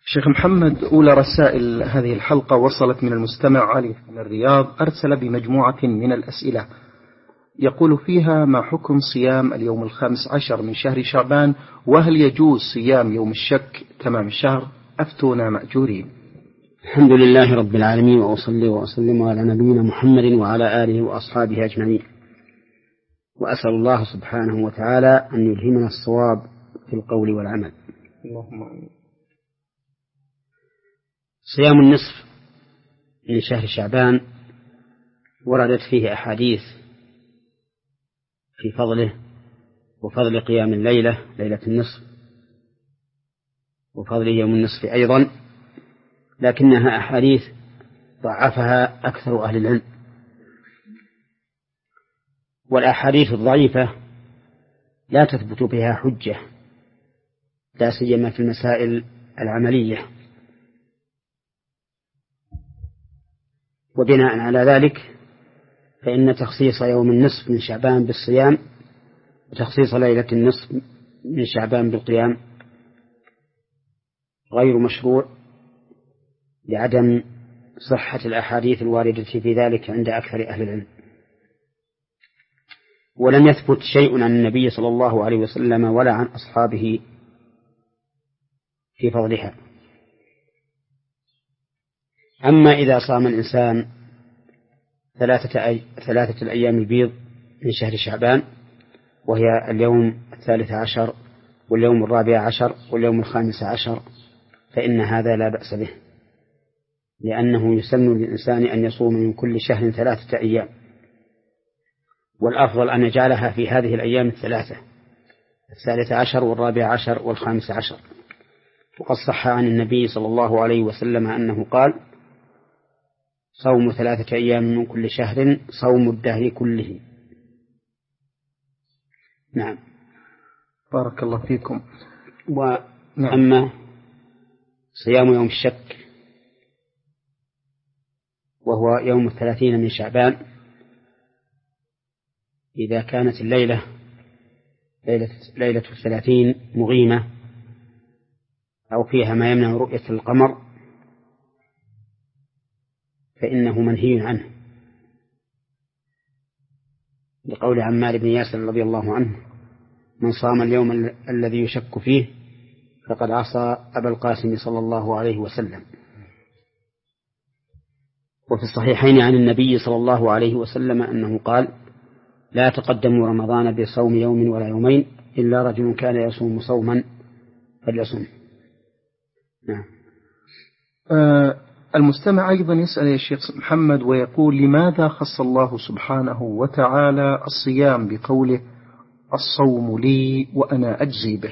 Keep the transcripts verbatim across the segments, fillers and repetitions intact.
شيخ محمد، أولى رسائل هذه الحلقة وصلت من المستمع علي من الرياض، أرسل بمجموعة من الأسئلة يقول فيها: ما حكم صيام اليوم الخامس عشر من شهر شعبان؟ وهل يجوز صيام يوم الشك تمام الشهر؟ أفتونا مأجورين. الحمد لله رب العالمين، وأصلي وأسلم على نبينا محمد وعلى آله وأصحابه أجمعين، وأسأل الله سبحانه وتعالى أن يلهمنا الصواب في القول والعمل. اللهم آمين. صيام النصف من شهر شعبان وردت فيه أحاديث في فضله وفضل قيام الليلة ليلة النصف وفضل يوم النصف أيضا، لكنها أحاديث ضعفها أكثر أهل العلم، والأحاديث الضعيفة لا تثبت بها حجة، لا سيما في المسائل العملية. وبناء على ذلك فإن تخصيص يوم النصف من شعبان بالصيام وتخصيص ليلة النصف من شعبان بالقيام غير مشروع لعدم صحة الأحاديث الواردة في ذلك عند أكثر أهل العلم. ولم يثبت شيء عن النبي صلى الله عليه وسلم ولا عن أصحابه في فضلها. أما إذا صام الإنسان ثلاثة, أي... ثلاثة الأيام البيض من شهر شعبان، وهي اليوم الثالث عشر واليوم الرابع عشر واليوم الخامس عشر، فإن هذا لا بأس به، لأنه يسن للإنسان أن يصوم من كل شهر ثلاثة أيام، والأفضل أن يجعلها في هذه الأيام الثلاثة، الثالث عشر والرابع عشر والخامس عشر. وقد صح عن النبي صلى الله عليه وسلم أنه قال: صوم ثلاثة أيام من كل شهر صوم الدهر كله. نعم. بارك الله فيكم. وأما صيام يوم الشك وهو يوم الثلاثين من شعبان، إذا كانت الليلة ليلة, ليلة الثلاثين مغيمة أو فيها ما يمنع رؤية القمر فإنه منهي عنه، لقول عمار بن ياسر رضي الله عنه: من صام اليوم ال- الذي يشك فيه فقد عصى أبا القاسم صلى الله عليه وسلم. وفي الصحيحين عن النبي صلى الله عليه وسلم أنه قال: لا تقدموا رمضان بصوم يوم ولا يومين إلا رجل كان يصوم صوما فليصوم. نعم. آه المستمع أيضا يسأل يا شيخ محمد ويقول: لماذا خص الله سبحانه وتعالى الصيام بقوله: الصوم لي وأنا أجزي به؟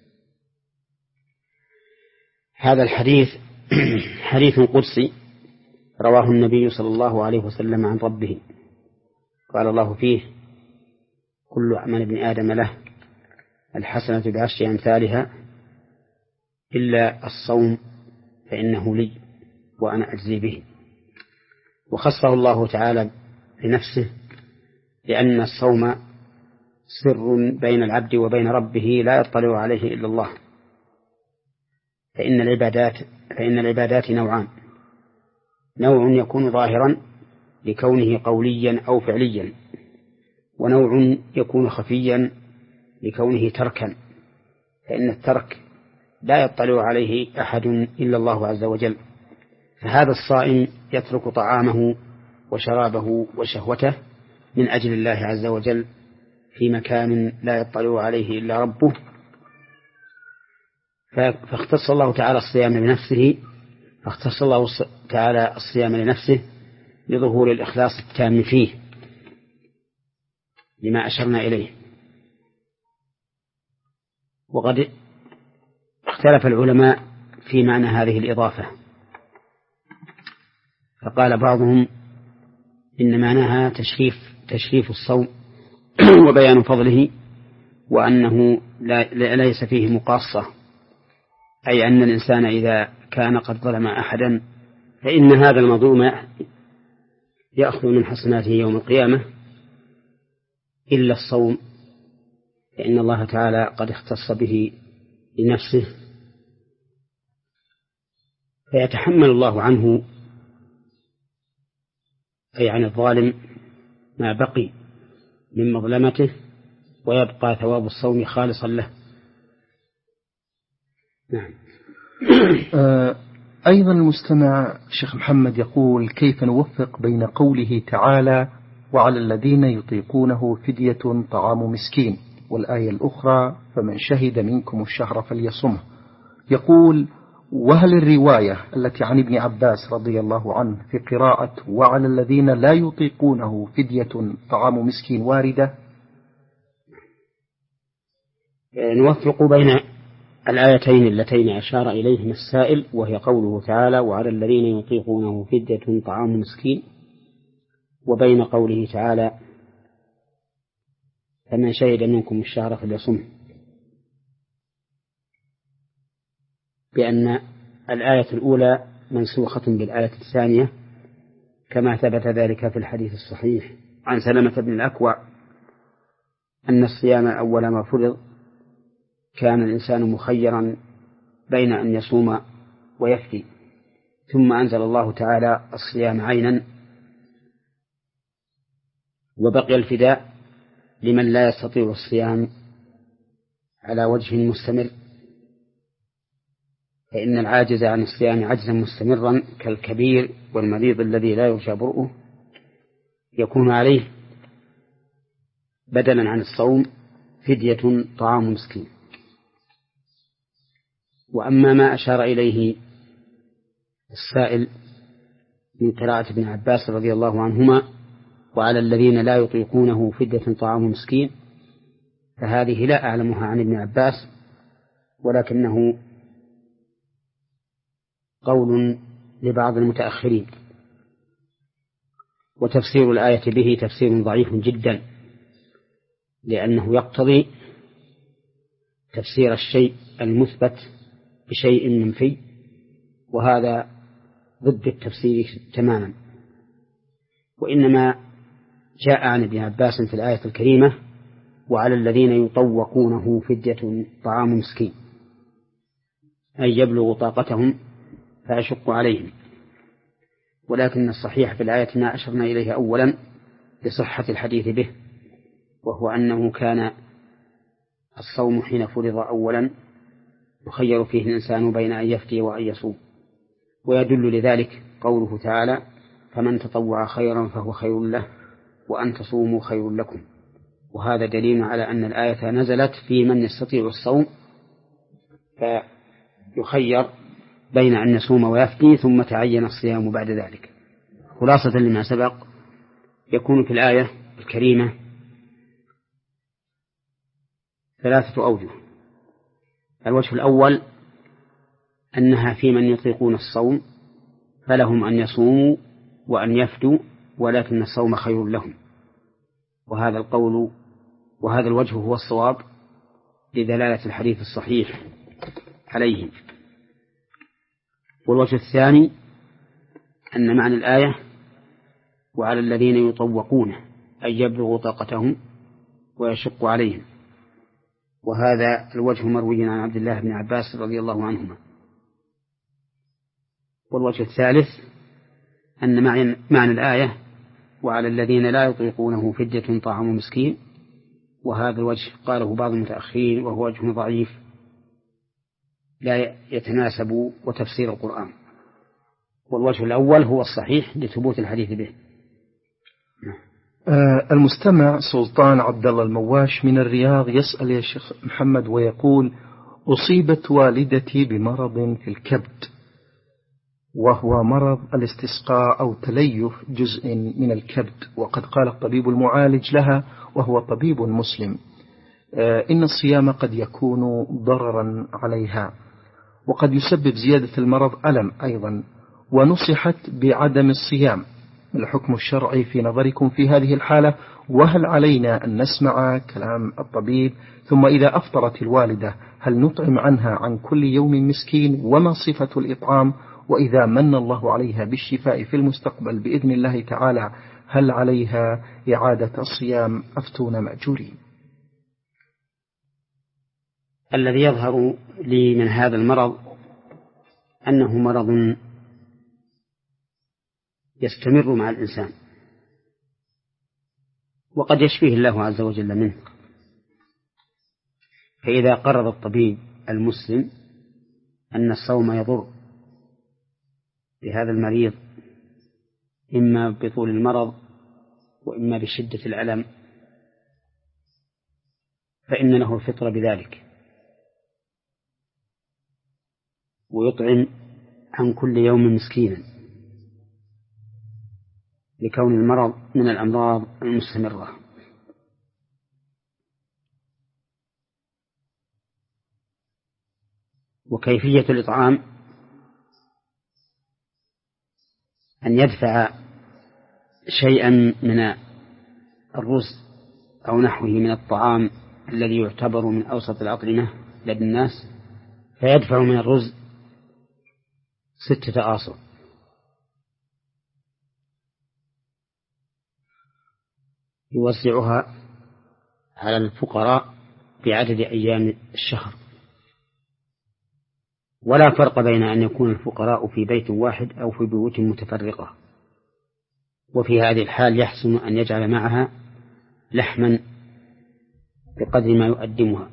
هذا الحديث حديث قدسي رواه النبي صلى الله عليه وسلم عن ربه، قال الله فيه: كل عمل ابن آدم له الحسنة بعشر أمثالها إلا الصوم فإنه لي وأنا أجزي به. وخصه الله تعالى لنفسه، لأن الصوم سر بين العبد وبين ربه لا يطلع عليه إلا الله. فإن العبادات فإن العبادات نوعان: نوع يكون ظاهرا لكونه قوليا أو فعليا، ونوع يكون خفيا لكونه تركا، فإن الترك لا يطلع عليه أحد إلا الله عز وجل. فهذا الصائم يترك طعامه وشرابه وشهوته من أجل الله عز وجل في مكان لا يطلع عليه إلا ربه، فاختص الله تعالى الصيام لنفسه فاختص الله تعالى الصيام لنفسه لظهور الإخلاص التام فيه لما أشرنا إليه. وقد اختلف العلماء في معنى هذه الإضافة، فقال بعضهم إن معناها تشريف تشريف الصوم وبيان فضله، وأنه لا ليس فيه مقاصة، أي أن الإنسان إذا كان قد ظلم أحدا فإن هذا المظلوم يأخذ من حسناته يوم القيامة إلا الصوم، فإن الله تعالى قد اختص به لنفسه فيتحمل الله عنه أي عن الظالم ما بقي من مظلمته، ويبقى ثواب الصوم خالصا له. نعم. أيضا المستمع شيخ محمد يقول: كيف نوفق بين قوله تعالى وعلى الذين يطيقونه فدية طعام مسكين، والآية الأخرى فمن شهد منكم الشهر فليصمه؟ يقول: وهل الرواية التي عن ابن عباس رضي الله عنه في قراءة وعلى الذين لا يطيقونه فدية طعام مسكين واردة؟ نوفق بين الآيتين اللتين أشار إليهما السائل، وهي قوله تعالى وعلى الذين يطيقونه فدية طعام مسكين، وبين قوله تعالى فمن شهد منكم الشهر فليصمه، بأن الآية الأولى منسوخة بالآية الثانية، كما ثبت ذلك في الحديث الصحيح عن سلمة بن الأكوع أن الصيام أول ما فرض كان الإنسان مخيرا بين أن يصوم ويفدي، ثم أنزل الله تعالى الصيام عينا، وبقي الفداء لمن لا يستطيع الصيام على وجه مستمر، فإن العاجز عن الصيام عجزا مستمرا كالكبير والمريض الذي لا يرجى برؤه يكون عليه بدلا عن الصوم فدية طعام مسكين. وأما ما أشار إليه السائل من قراءة ابن عباس رضي الله عنهما وعلى الذين لا يطيقونه فدية طعام مسكين، فهذه لا أعلمها عن ابن عباس، ولكنه قول لبعض المتأخرين، وتفسير الآية به تفسير ضعيف جدا، لأنه يقتضي تفسير الشيء المثبت بشيء منفي، وهذا ضد التفسير تماما. وإنما جاء عن ابن عباس في الآية الكريمة وعلى الذين يطوقونه فدية طعام مسكين، أي يبلغ طاقتهم فيشق عليهم. ولكن الصحيح في الآية ما أشرنا إليه أولا لصحة الحديث به، وهو أنه كان الصوم حين فرض أولا يخير فيه الإنسان بين أن يفتي وأن يصوم، ويدل لذلك قوله تعالى فمن تطوع خيرا فهو خير له وأن تصوموا خير لكم. وهذا دليل على أن الآية نزلت في من يستطيع الصوم فيخير بين أن يصوم ويفتي، ثم تعين الصيام بعد ذلك. خلاصة لما سبق، يكون في الآية الكريمة ثلاثة أوجه. الوجه الأول أنها في من يطيقون الصوم فلهم أن يصوموا وأن يفدوا، ولكن الصوم خير لهم، وهذا القول وهذا الوجه هو الصواب لدلالة الحديث الصحيح عليه. والوجه الثاني أن معنى الآية وعلى الذين يطوقونه أي يبلغوا طاقتهم ويشق عليهم، وهذا الوجه مروي عن عبد الله بن عباس رضي الله عنهما. والوجه الثالث أن معنى الآية وعلى الذين لا يطيقونه فدية طعام مسكين، وهذا الوجه قاله بعض المتأخرين وهو وجه ضعيف لا يتناسب وتفسير القرآن. والوجه الأول هو الصحيح لثبوت الحديث به. آه المستمع سلطان عبد الله المواش من الرياض يسأل يا شيخ محمد ويقول: أصيبت والدتي بمرض في الكبد، وهو مرض الاستسقاء أو تليف جزء من الكبد، وقد قال الطبيب المعالج لها وهو طبيب مسلم آه إن الصيام قد يكون ضررا عليها، وقد يسبب زيادة المرض ألم أيضا، ونصحت بعدم الصيام. ما الحكم الشرعي في نظركم في هذه الحالة؟ وهل علينا أن نسمع كلام الطبيب؟ ثم إذا أفطرت الوالدة هل نطعم عنها عن كل يوم مسكين؟ وما صفة الإطعام؟ وإذا من الله عليها بالشفاء في المستقبل بإذن الله تعالى هل عليها إعادة الصيام؟ أفتون مأجورين. الذي يظهر لي من هذا المرض أنه مرض يستمر مع الإنسان وقد يشفيه الله عز وجل منه، فإذا قرر الطبيب المسلم أن الصوم يضر بهذا المريض إما بطول المرض وإما بشدة الألم فإن له الفطر بذلك، ويطعم عن كل يوم مسكينا لكون المرض من الأمراض المستمرة. وكيفية الإطعام أن يدفع شيئا من الرز أو نحوه من الطعام الذي يعتبر من أوسط الأطعمة لدى الناس، فيدفع من الرز ستة آصع، يوزعها على الفقراء بعدد أيام الشهر. ولا فرق بين أن يكون الفقراء في بيت واحد أو في بيوت متفرقة، وفي هذه الحال يحسن أن يجعل معها لحما بقدر ما يقدمها،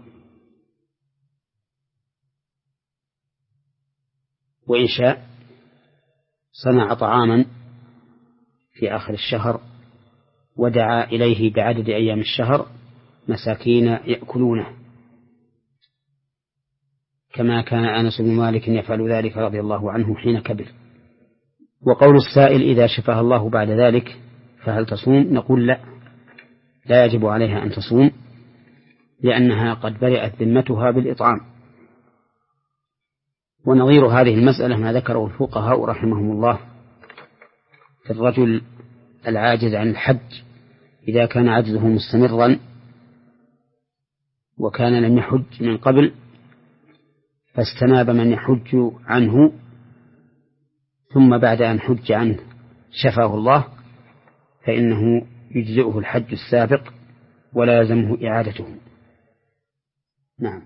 وإن شاء صنع طعاما في آخر الشهر ودعا إليه بعدد أيام الشهر مساكين يأكلونه، كما كان أنس بن مالك يفعل ذلك رضي الله عنه حين كبر. وقول السائل إذا شفاها الله بعد ذلك فهل تصوم؟ نقول لا، لا يجب عليها أن تصوم، لأنها قد برئت ذمتها بالإطعام. ونظير هذه المسألة ما ذكره الفقهاء رحمهم الله في الرجل العاجز عن الحج إذا كان عجزه مستمرا وكان لم يحج من قبل فاستناب من يحج عنه ثم بعد أن حج عنه شفاه الله، فإنه يجزئه الحج السابق ولا يلزمه إعادته. نعم.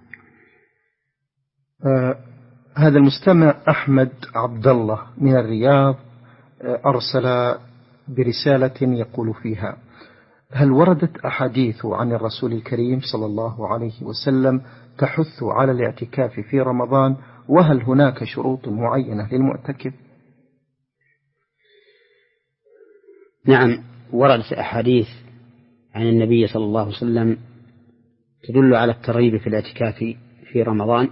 آه هذا المستمع أحمد عبد الله من الرياض آه أرسل برسالة يقول فيها: هل وردت أحاديث عن الرسول الكريم صلى الله عليه وسلم تحث على الاعتكاف في رمضان، وهل هناك شروط معينة للمعتكف؟ نعم، وردت أحاديث عن النبي صلى الله عليه وسلم تدل على الترغيب في الاعتكاف في رمضان،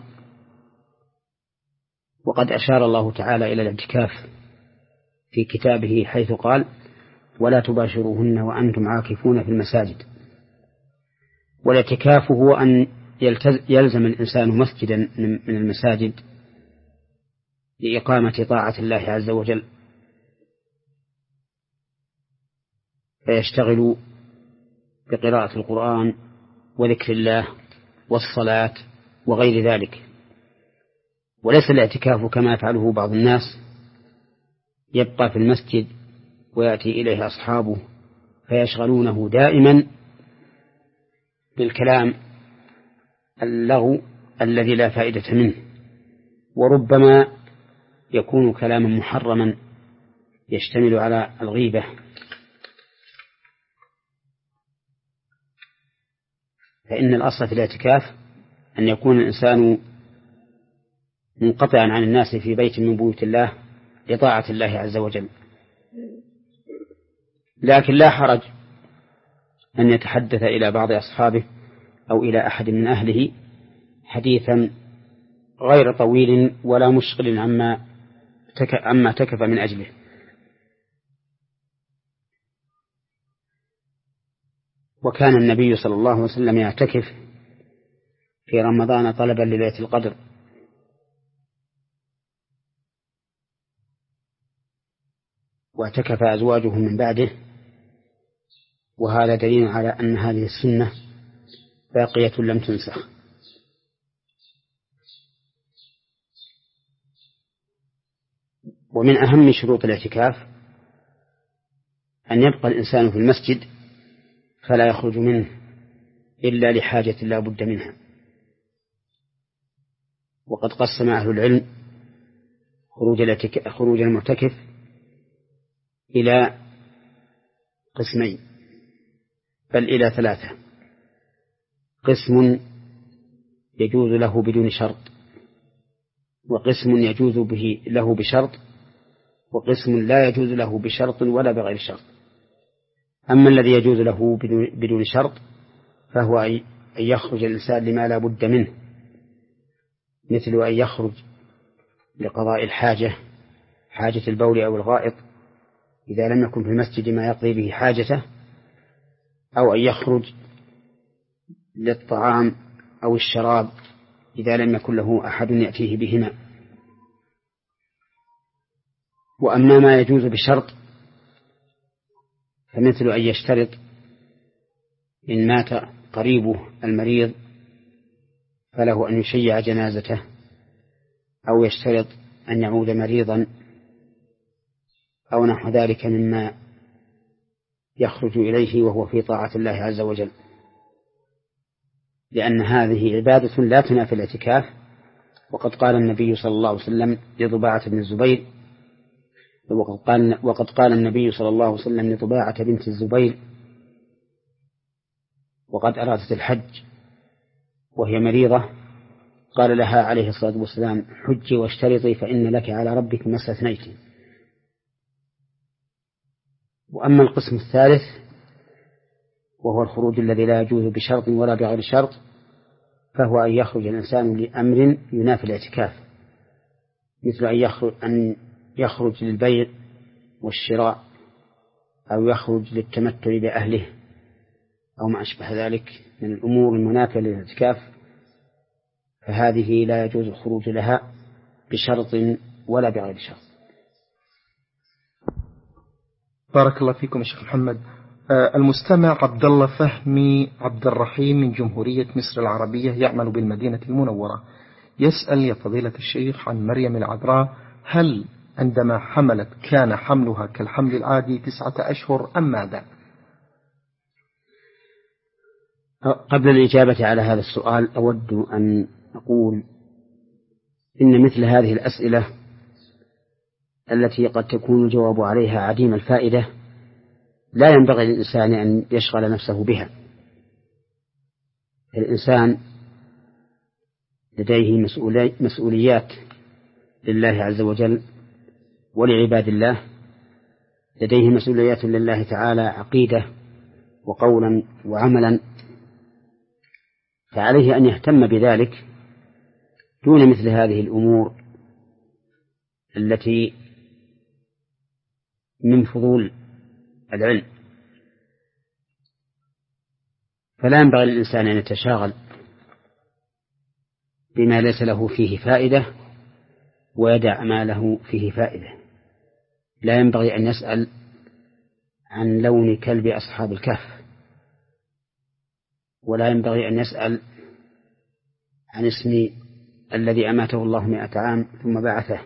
وقد أشار الله تعالى إلى الاعتكاف في كتابه حيث قال: ولا تباشروهن وأنتم عاكفون في المساجد. والاعتكاف هو أن يلزم الإنسان مسجدا من المساجد لإقامة طاعة الله عز وجل، فيشتغل بقراءة القرآن وذكر الله والصلاة وغير ذلك. وليس الاعتكاف كما يفعله بعض الناس، يبقى في المسجد ويأتي إليه أصحابه فيشغلونه دائما بالكلام اللغو الذي لا فائدة منه، وربما يكون كلاما محرما يشتمل على الغيبة. فإن الأصل في الاعتكاف أن يكون الإنسان منقطعا عن الناس في بيت من بيوت الله لطاعة الله عز وجل، لكن لا حرج أن يتحدث إلى بعض أصحابه أو إلى أحد من أهله حديثا غير طويل ولا مشغل عما عما تكف من أجله. وكان النبي صلى الله عليه وسلم يعتكف في رمضان طلبا لليلة القدر، واعتكف أزواجه من بعده، وهذا دليل على أن هذه السنة باقية لم تنسخ. ومن أهم شروط الاعتكاف أن يبقى الإنسان في المسجد فلا يخرج منه إلا لحاجة لا بد منها. وقد قسم أهل العلم خروج خروج المعتكف إلى قسمين، بل إلى ثلاثة. قسم يجوز له بدون شرط، وقسم يجوز به له بشرط، وقسم لا يجوز له بشرط ولا بغير شرط. أما الذي يجوز له بدون شرط فهو أن يخرج الإنسان لما لا بد منه، مثل أن يخرج لقضاء الحاجة، حاجة البول أو الغائط إذا لم يكن في المسجد ما يقضي به حاجته، أو أن يخرج للطعام أو الشراب إذا لم يكن له أحد يأتيه بهما. وأما ما يجوز بشرط فمثل أن يشترط إن مات قريبه المريض فله أن يشيع جنازته، أو يشترط أن يعود مريضا، أو نحو ذلك مما يخرج إليه وهو في طاعة الله عز وجل، لأن هذه عبادة لا تنافي الاعتكاف. وقد قال النبي صلى الله عليه وسلم لضباعة بن الزبير وقد قال, وقد قال النبي صلى الله عليه وسلم لضباعة بنت الزبير وقد أرادت الحج وهي مريضة، قال لها عليه الصلاة والسلام: حجي واشترطي فإن لك على ربك ما استثنيت. وأما القسم الثالث وهو الخروج الذي لا يجوز بشرط ولا بغير شرط، فهو أن يخرج الإنسان لأمر ينافي الاعتكاف، مثل أن يخرج, أن يخرج للبيع والشراء، أو يخرج للتمتع بأهله، أو ما أشبه ذلك من الأمور المنافية للاعتكاف، فهذه لا يجوز الخروج لها بشرط ولا بغير شرط. بارك الله فيكم يا شيخ محمد. المستمع عبد الله فهمي عبد الرحيم من جمهورية مصر العربية يعمل بالمدينة المنورة، يسأل: يا فضيلة الشيخ، عن مريم العذراء، هل عندما حملت كان حملها كالحمل العادي تسعة أشهر أم ماذا؟ قبل الإجابة على هذا السؤال أود أن أقول إن مثل هذه الأسئلة التي قد تكون الجواب عليها عديم الفائدة لا ينبغي للإنسان أن يشغل نفسه بها. الإنسان لديه مسؤوليات لله عز وجل ولعباد الله، لديه مسؤوليات لله تعالى عقيدة وقولا وعملا، فعليه أن يهتم بذلك دون مثل هذه الأمور التي من فضول العلم. فلا ينبغي للإنسان أن يتشاغل بما ليس له فيه فائدة ويدع ما له فيه فائدة. لا ينبغي أن يسأل عن لون كلب أصحاب الكهف، ولا ينبغي أن يسأل عن اسم الذي أماته الله مئة عام ثم بعثه،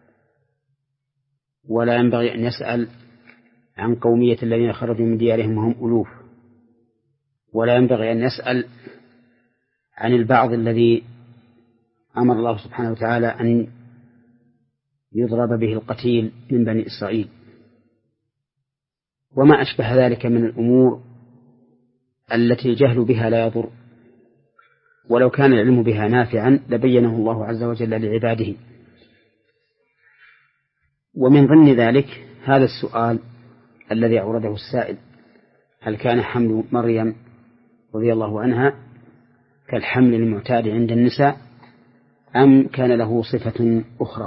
ولا ينبغي أن يسأل عن قومية الذين خرجوا من ديارهم وهم ألوف، ولا ينبغي أن يسأل عن البعض الذي أمر الله سبحانه وتعالى أن يضرب به القتيل من بني إسرائيل، وما أشبه ذلك من الأمور التي الجهل بها لا يضر، ولو كان العلم بها نافعا لبينه الله عز وجل لعباده. ومن ضمن ذلك هذا السؤال الذي أورده السائل: هل كان حمل مريم رضي الله عنها كالحمل المعتاد عند النساء أم كان له صفة أخرى؟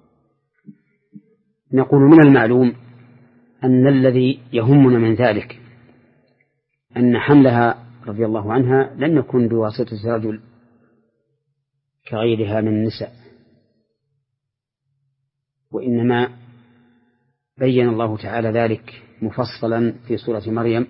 نقول من المعلوم أن الذي يهمنا من ذلك أن حملها رضي الله عنها لم يكن بواسطة رجل كغيرها من النساء، وإنما بين الله تعالى ذلك مفصلا في سورة مريم،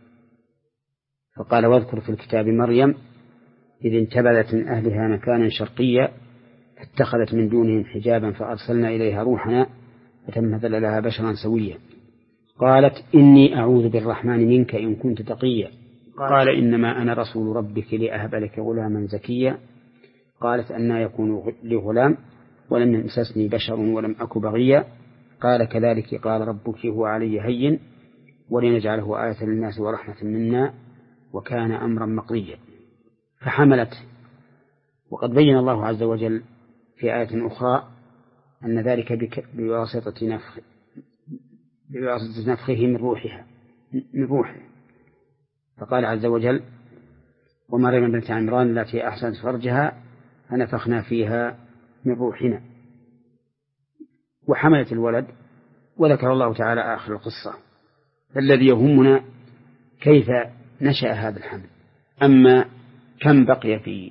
فقال: واذكر في الكتاب مريم إذ انتبذت من أهلها مكانا شرقيا فاتخذت من دونهم حجابا فأرسلنا إليها روحنا فتمثل لها بشرا سويا قالت إني أعوذ بالرحمن منك إن كنت تقيا قال إنما أنا رسول ربك لأهب لك غلاما زكيا قالت أنى يكون لي غلام ولم يمسسني بشر ولم أك بغيا قال كذلك قال ربك هو علي هين ولنجعله آية للناس ورحمة منا وكان أمرا مقضيا. فحملت. وقد بين الله عز وجل في آية أخرى أن ذلك بواسطة نفخ بواسطة نفخه من روحها من روحه. فقال عز وجل ومريم بنت عمران التي أحسنت فرجها فنفخنا فيها من روحنا. وحملت الولد. وذكر الله تعالى آخر القصة. الذي يهمنا كيف نشأ هذا الحمل. أما كم بقي في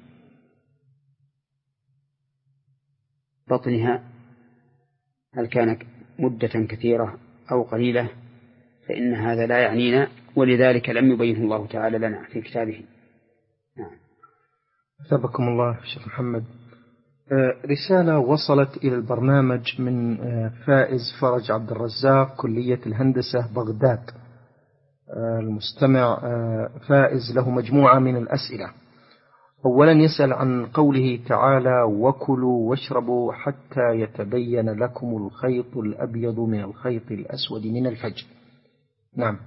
بطنها هل كان مدة كثيرة أو قليلة فإن هذا لا يعنينا ولذلك لم يبينه الله تعالى لنا في كتابه. نعم. أثابكم الله شيخ محمد. رسالة وصلت إلى البرنامج من فائز فرج عبد الرزاق كلية الهندسة بغداد. المستمع فائز له مجموعة من الأسئلة. أولا يسأل عن قوله تعالى وكلوا واشربوا حتى يتبين لكم الخيط الأبيض من الخيط الأسود من الفجر. نعم.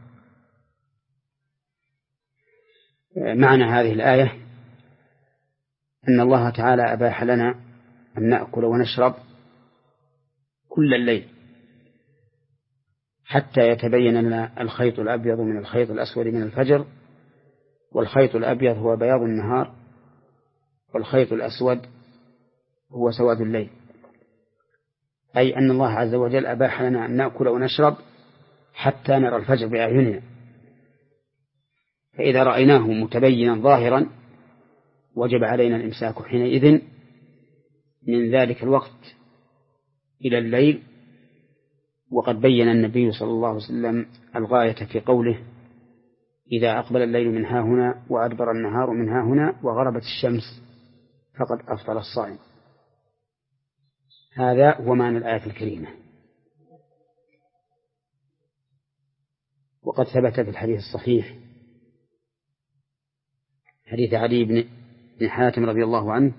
معنى هذه الآية أن الله تعالى أباح لنا أن نأكل ونشرب كل الليل حتى يتبين لنا الخيط الأبيض من الخيط الأسود من الفجر. والخيط الأبيض هو بياض النهار والخيط الأسود هو سواد الليل. أي أن الله عز وجل أباح لنا أن نأكل ونشرب حتى نرى الفجر بأعيننا. فإذا رأيناه متبينا ظاهرا وجب علينا الإمساك حينئذ من ذلك الوقت إلى الليل. وقد بين النبي صلى الله عليه وسلم الغاية في قوله إذا أقبل الليل من ها هنا وأدبر النهار من ها هنا وغربت الشمس فقد أفطر الصائم. هذا هو معنى الآية الكريمة. وقد ثبت في الحديث الصحيح حديث علي بن حاتم رضي الله عنه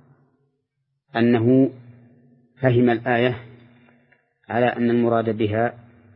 أنه فهم الآية على أن المراد بها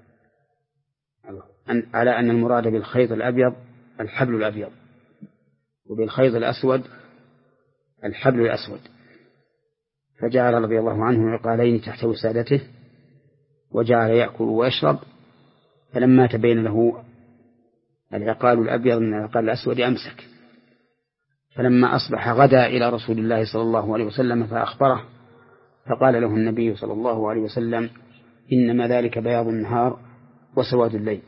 على أن المراد بالخيط الأبيض الحبل الأبيض وبالخيط الأسود الحبل الأسود. فجعل رضي الله عنه عقالين تحت وسادته وجعل يأكل ويشرب. فلما تبين له العقال الأبيض من العقال الأسود أمسك. فلما أصبح غدا إلى رسول الله صلى الله عليه وسلم فأخبره فقال له النبي صلى الله عليه وسلم إنما ذلك بياض النهار وسواد الليل.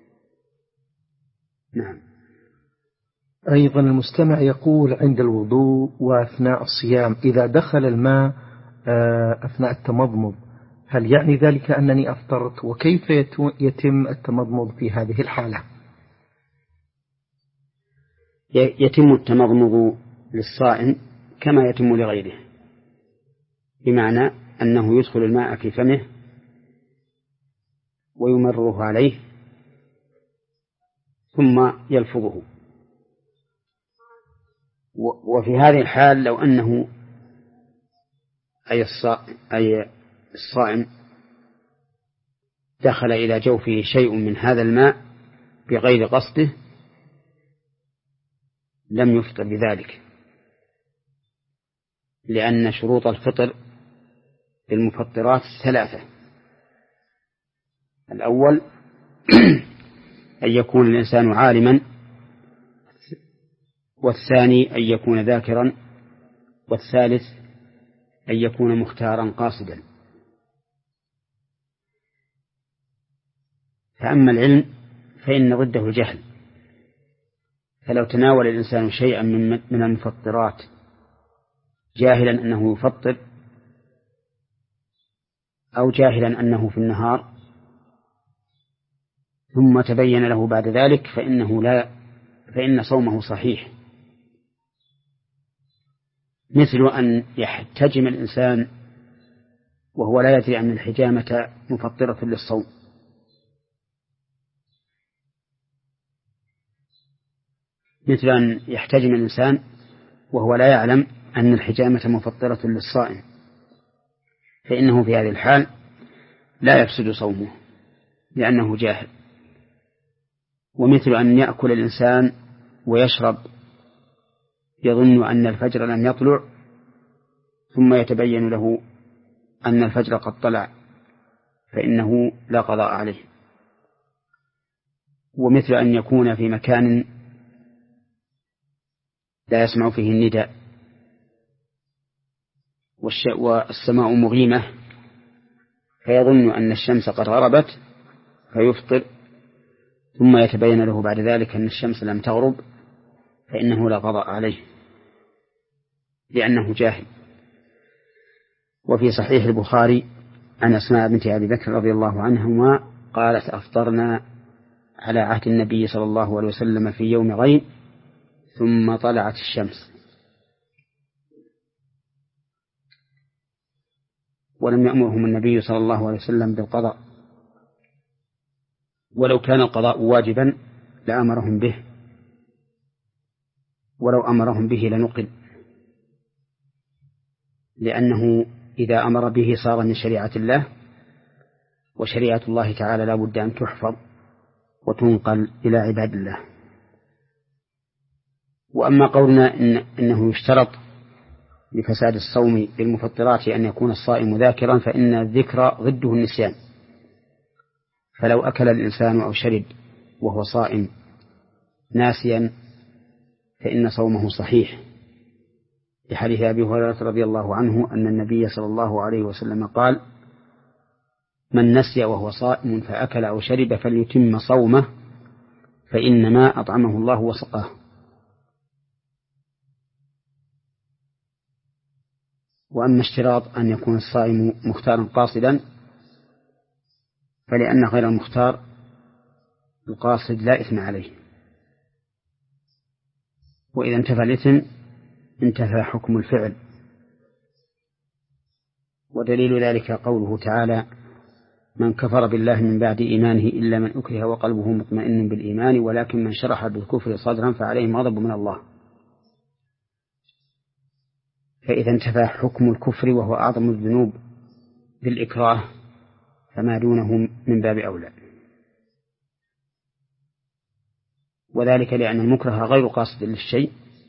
نعم. أيضا المستمع يقول عند الوضوء وأثناء الصيام إذا دخل الماء أثناء التمضمض هل يعني ذلك أنني أفطرت وكيف يتم التمضمض في هذه الحالة؟ يتم التمضمض للصائم كما يتم لغيره بمعنى أنه يدخل الماء في فمه ويمرره عليه ثم يلفظه. وفي هذه الحال لو أنه أي الصائم دخل إلى جوفه شيء من هذا الماء بغير قصده لم يفطر بذلك لأن شروط الفطر بالمفطرات ثلاثة. الأول أن يكون الإنسان عالما والثاني أن يكون ذاكرا والثالث أن يكون مختارا قاصدا. فأما العلم فإن ضده الجهل. فلو تناول الإنسان شيئا من المفطرات جاهلا أنه يفطر أو جاهلا أنه في النهار ثم تبين له بعد ذلك فإنه لا فإن صومه صحيح. مثل أن يحتجم الإنسان وهو لا يدري أن الحجامة مفطرة للصوم. مثل أن يحتجم الإنسان وهو لا يعلم أن الحجامة مفطرة للصائم. فإنه في هذه الحال لا يفسد صومه لأنه جاهل. ومثل أن يأكل الإنسان ويشرب يظن أن الفجر لم يطلع ثم يتبين له أن الفجر قد طلع فإنه لا قضاء عليه. ومثل أن يكون في مكان لا يسمع فيه النداء والسماء مغيمة فيظن أن الشمس قد غربت فيفطر ثم يتبين له بعد ذلك أن الشمس لم تغرب فإنه لا قضاء عليه لأنه جاهل. وفي صحيح البخاري عن أسماء بنت أبي بكر رضي الله عنهما قالت أفطرنا على عهد النبي صلى الله عليه وسلم في يوم غيم ثم طلعت الشمس ولم يأمرهم النبي صلى الله عليه وسلم بالقضاء، ولو كان القضاء واجبا لأمرهم به، ولو أمرهم به لنقل، لأنه إذا أمر به صار من شريعة الله، وشريعة الله تعالى لا بد أن تحفظ وتنقل إلى عباد الله. وأما قولنا إن إنه يشترط لفساد الصوم بالمفطرات أن يكون الصائم ذاكرا، فإن الذكر ضده النسيان، فلو أكل الإنسان أو شرب وهو صائم ناسيا فإن صومه صحيح، لحديث أبي هريرة رضي الله عنه أن النبي صلى الله عليه وسلم قال: من نسي وهو صائم فأكل أو شرب فليتم صومه فإنما أطعمه الله وسقاه. وأما اشتراط أن يكون الصائم مختارا قاصدا فلأن غير المختار القاصد لا إثم عليه، وإذا انتفى الإثم انتفى حكم الفعل. ودليل ذلك قوله تعالى: من كفر بالله من بعد إيمانه إلا من أكره وقلبه مطمئن بالإيمان ولكن من شرح بالكفر صدرا فعليهم غضب من الله. فإذا انتفى حكم الكفر وهو أعظم الذنوب بالإكراه فما دونه من باب أولى، وذلك لأن المكره غير قاصد للشيء،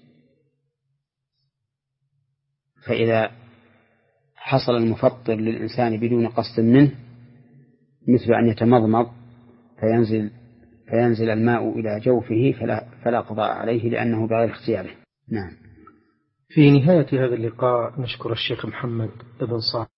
فإذا حصل المفطر للإنسان بدون قصد منه مثل أن يتمضمض فينزل, فينزل الماء إلى جوفه فلا, فلا قضاء عليه لأنه بغير اختياره. نعم. في نهاية هذا اللقاء نشكر الشيخ محمد بن صالح